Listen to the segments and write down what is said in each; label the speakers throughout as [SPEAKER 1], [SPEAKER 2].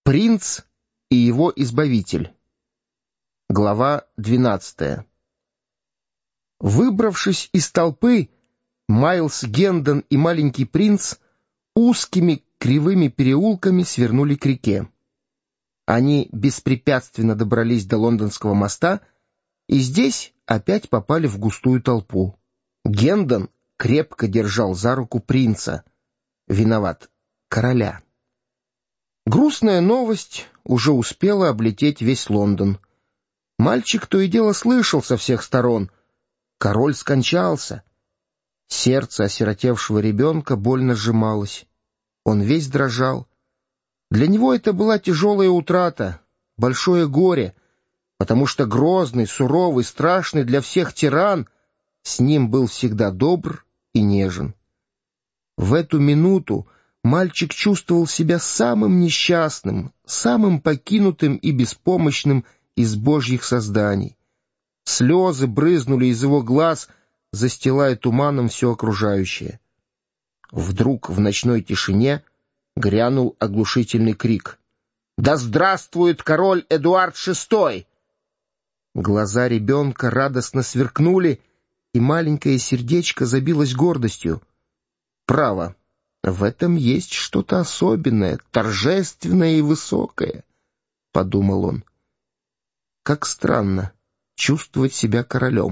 [SPEAKER 1] Принц и его избавитель. Глава 12. Выбравшись из толпы, Майлз Гендон и маленький принц узкими кривыми переулками свернули к реке. Они беспрепятственно добрались до Лондонского моста и здесь опять попали в густую толпу. Гендон крепко держал за руку принца, короля. Грустная новость уже успела облететь весь Лондон. Мальчик то и дело слышал со всех сторон: король скончался. Сердце осиротевшего ребенка больно сжималось. Он весь дрожал. Для него это была тяжелая утрата, большое горе, потому что грозный, суровый, страшный для всех тиран с ним был всегда добр и нежен. В эту минуту мальчик чувствовал себя самым несчастным, самым покинутым и беспомощным из божьих созданий. Слезы брызнули из его глаз, застилая туманом все окружающее. Вдруг в ночной тишине грянул оглушительный крик: «Да здравствует король Эдуард VI!» Глаза ребенка радостно сверкнули, и маленькое сердечко забилось гордостью. Право, в этом есть что-то особенное, торжественное и высокое, — подумал он. Как странно чувствовать себя королем.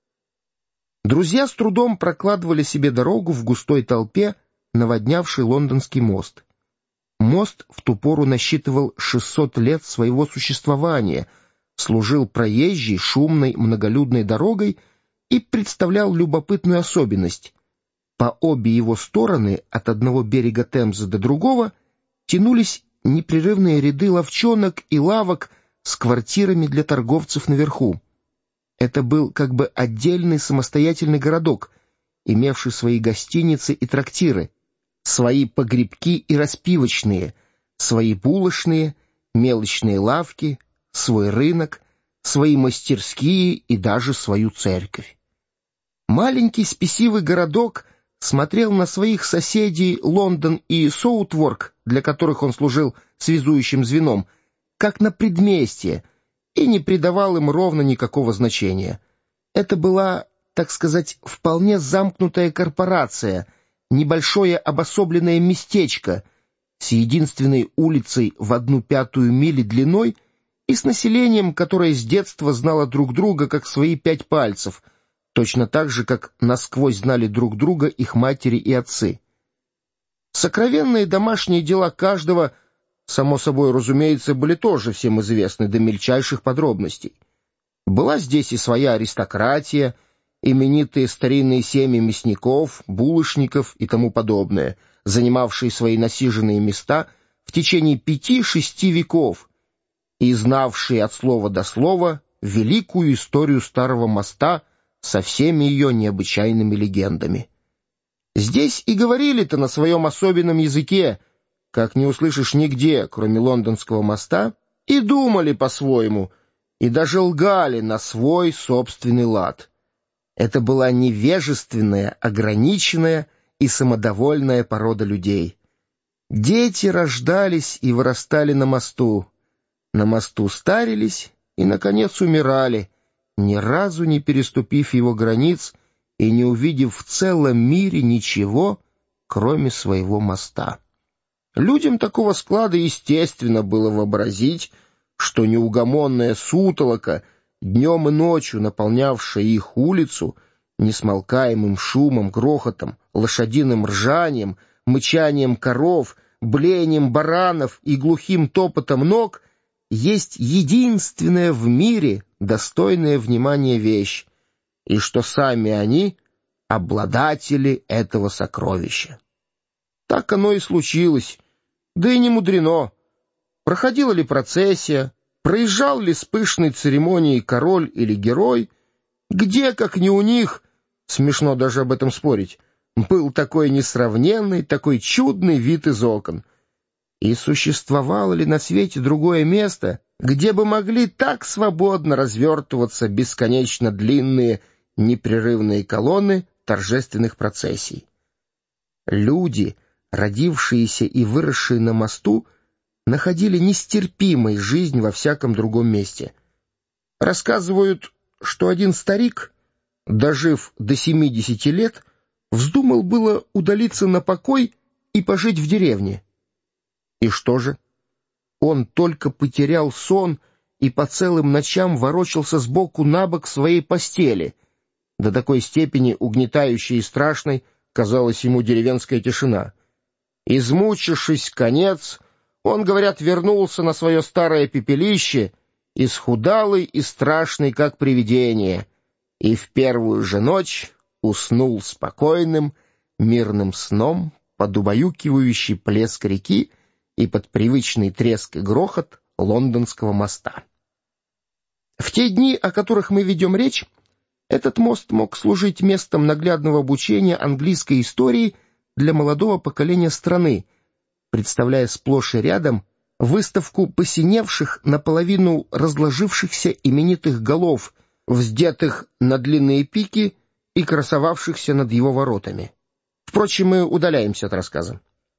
[SPEAKER 1] Друзья с трудом прокладывали себе дорогу в густой толпе, наводнявшей лондонский мост. Мост в ту пору насчитывал 600 лет своего существования, служил проезжей, шумной, многолюдной дорогой и представлял любопытную особенность. По обе его стороны, от одного берега Темзы до другого, тянулись непрерывные ряды лавчонок и лавок с квартирами для торговцев наверху. Это был как бы отдельный самостоятельный городок, имевший свои гостиницы и трактиры, свои погребки и распивочные, свои булочные, мелочные лавки, свой рынок, свои мастерские и даже свою церковь. Маленький спесивый городок смотрел на своих соседей Лондон и Соутворк, для которых он служил связующим звеном, как на предместье, и не придавал им ровно никакого значения. Это была, так сказать, вполне замкнутая корпорация, небольшое обособленное местечко с единственной улицей в 1/5 мили длиной и с населением, которое с детства знало друг друга как свои 5 пальцев, точно так же, как насквозь знали друг друга их матери и отцы. Сокровенные домашние дела каждого, само собой разумеется, были тоже всем известны до мельчайших подробностей. Была здесь и своя аристократия, именитые старинные семьи мясников, булочников и тому подобное, занимавшие свои насиженные места в течение 5-6 веков и знавшие от слова до слова великую историю Старого моста со всеми ее необычайными легендами. Здесь и говорили-то на своем особенном языке, как не услышишь нигде, кроме лондонского моста, и думали по-своему, и даже лгали на свой собственный лад. Это была невежественная, ограниченная и самодовольная порода людей. Дети рождались и вырастали на мосту старились и, наконец, умирали, ни разу не переступив его границ и не увидев в целом мире ничего, кроме своего моста. Людям такого склада естественно было вообразить, что неугомонная сутолока, днем и ночью наполнявшая их улицу, несмолкаемым шумом, грохотом, лошадиным ржанием, мычанием коров, блеянием баранов и глухим топотом ног, есть единственная в мире достойная внимания вещь, и что сами они — обладатели этого сокровища. Так оно и случилось, да и не мудрено. Проходила ли процессия, проезжал ли с пышной церемонией король или герой, где, как не у них, смешно даже об этом спорить, был такой несравненный, такой чудный вид из окон. И существовало ли на свете другое место, где бы могли так свободно развертываться бесконечно длинные непрерывные колонны торжественных процессий? Люди, родившиеся и выросшие на мосту, находили нестерпимой жизнь во всяком другом месте. Рассказывают, что один старик, дожив до 70 лет, вздумал было удалиться на покой и пожить в деревне. И что же? Он только потерял сон и по целым ночам ворочался сбоку на бок в своей постели. До такой степени угнетающей и страшной казалась ему деревенская тишина. Измучившись конец, он, говорят, вернулся на свое старое пепелище, исхудалый и страшный, как привидение, и в первую же ночь уснул спокойным, мирным сном под убаюкивающий плеск реки и под привычный треск и грохот лондонского моста. В те дни, о которых мы ведем речь, этот мост мог служить местом наглядного обучения английской истории для молодого поколения страны, представляя сплошь и рядом выставку посиневших, наполовину разложившихся именитых голов, вздетых на длинные пики и красовавшихся над его воротами. Впрочем, мы удаляемся от рассказа.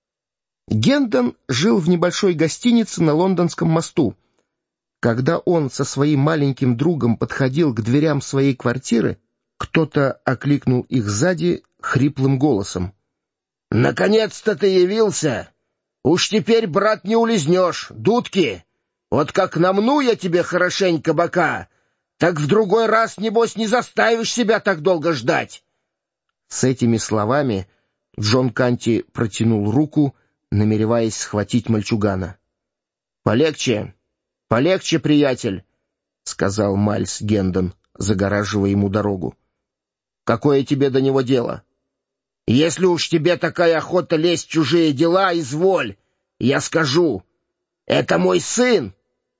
[SPEAKER 1] Гендон жил в небольшой гостинице на Лондонском мосту. Когда он со своим маленьким другом подходил к дверям своей квартиры, кто-то окликнул их сзади хриплым голосом. «Наконец-то ты явился! Уж теперь, брат, не улизнешь, дудки! Вот как намну я тебе хорошенько бока, так в другой раз, небось, не заставишь себя так долго ждать!» С этими словами Джон Канти протянул руку, намереваясь схватить мальчугана. «Полегче, полегче, приятель», — сказал Майлз Гендон, загораживая ему дорогу. «Какое тебе до него дело? Если уж тебе такая охота лезть в чужие дела, изволь, я скажу. Это мой сын!»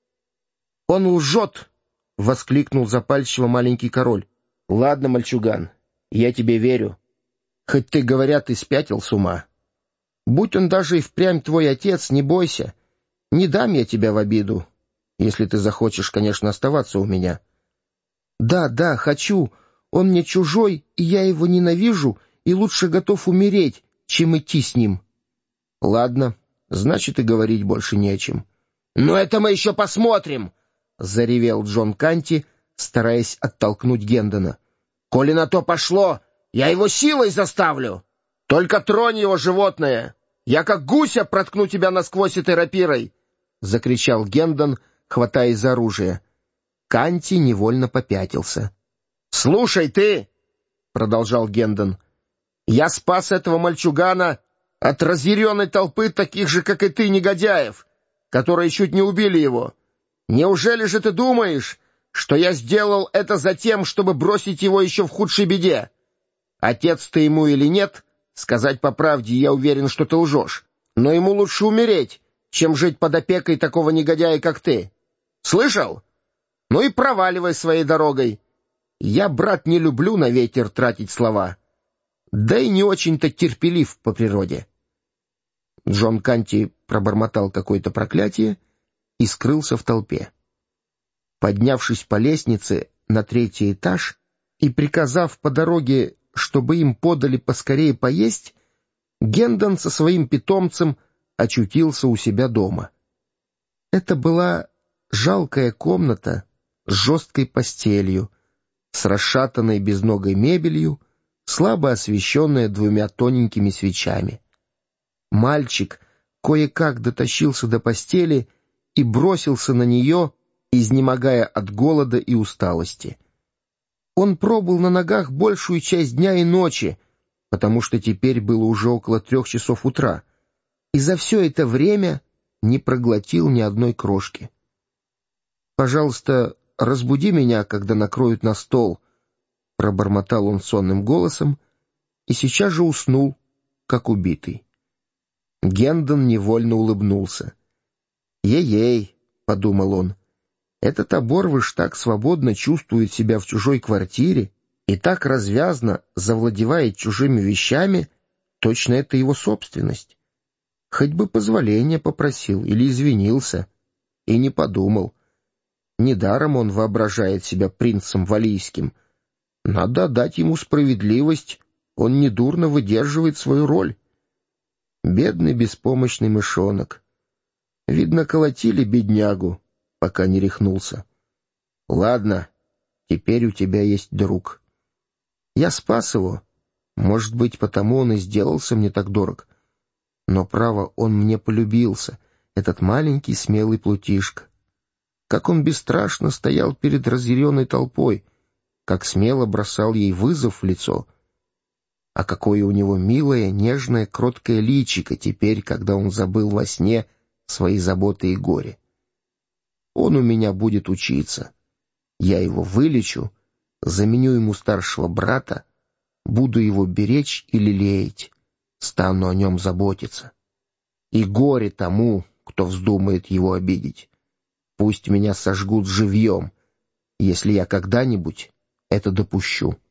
[SPEAKER 1] «Он лжет!» — воскликнул запальчиво маленький король. «Ладно, мальчуган, я тебе верю. Хоть ты, говорят, и спятил с ума. Будь он даже и впрямь твой отец, не бойся. Не дам я тебя в обиду, если ты захочешь, конечно, оставаться у меня». «Да, да, хочу. Он мне чужой, и я его ненавижу, и лучше готов умереть, чем идти с ним». «Ладно, значит, и говорить больше не о чем». «Но это мы еще посмотрим!» — заревел Джон Канти, стараясь оттолкнуть Гендона. «Коли на то пошло, я его силой заставлю! Только тронь его, животное! Я как гуся проткну тебя насквозь этой рапирой!» — закричал Гендон, хватаясь за оружие. Канти невольно попятился. «Слушай ты!» — продолжал Гендон. «Я спас этого мальчугана от разъяренной толпы таких же, как и ты, негодяев, которые чуть не убили его. Неужели же ты думаешь, что я сделал это за тем, чтобы бросить его еще в худшей беде? Отец ты ему или нет, сказать по правде, я уверен, что ты лжешь, но ему лучше умереть, чем жить под опекой такого негодяя, как ты. Слышал? Ну и проваливай своей дорогой. Я, брат, не люблю на ветер тратить слова, да и не очень-то терпелив по природе». Джон Канти пробормотал какое-то проклятие и скрылся в толпе. Поднявшись по лестнице на 3-й этаж и приказав по дороге, чтобы им подали поскорее поесть, Гендон со своим питомцем очутился у себя дома. Это была жалкая комната с жесткой постелью, с расшатанной безногой мебелью, слабо освещенная 2 тоненькими свечами. Мальчик кое-как дотащился до постели и бросился на нее, изнемогая от голода и усталости. Он пробыл на ногах большую часть дня и ночи, потому что теперь было уже около 3 часов утра, и за все это время не проглотил ни одной крошки. «Пожалуйста, разбуди меня, когда накроют на стол», — пробормотал он сонным голосом, и сейчас же уснул, как убитый. Гендон невольно улыбнулся. «Ей-ей», — подумал он, — «этот оборвыш так свободно чувствует себя в чужой квартире и так развязно завладевает чужими вещами, точно это его собственность. Хоть бы позволения попросил или извинился, и не подумал. Недаром он воображает себя принцем валлийским. Надо отдать ему справедливость, он недурно выдерживает свою роль. Бедный беспомощный мышонок. Видно, колотили беднягу, пока не рехнулся. Ладно, теперь у тебя есть друг. Я спас его. Может быть, потому он и сделался мне так дорог. Но, право, он мне полюбился, этот маленький смелый плутишка. Как он бесстрашно стоял перед разъяренной толпой, как смело бросал ей вызов в лицо. А какое у него милое, нежное, кроткое личико теперь, когда он забыл во сне свои заботы и горе. Он у меня будет учиться. Я его вылечу, заменю ему старшего брата, буду его беречь и лелеять, стану о нем заботиться. И горе тому, кто вздумает его обидеть. Пусть меня сожгут живьем, если я когда-нибудь это допущу.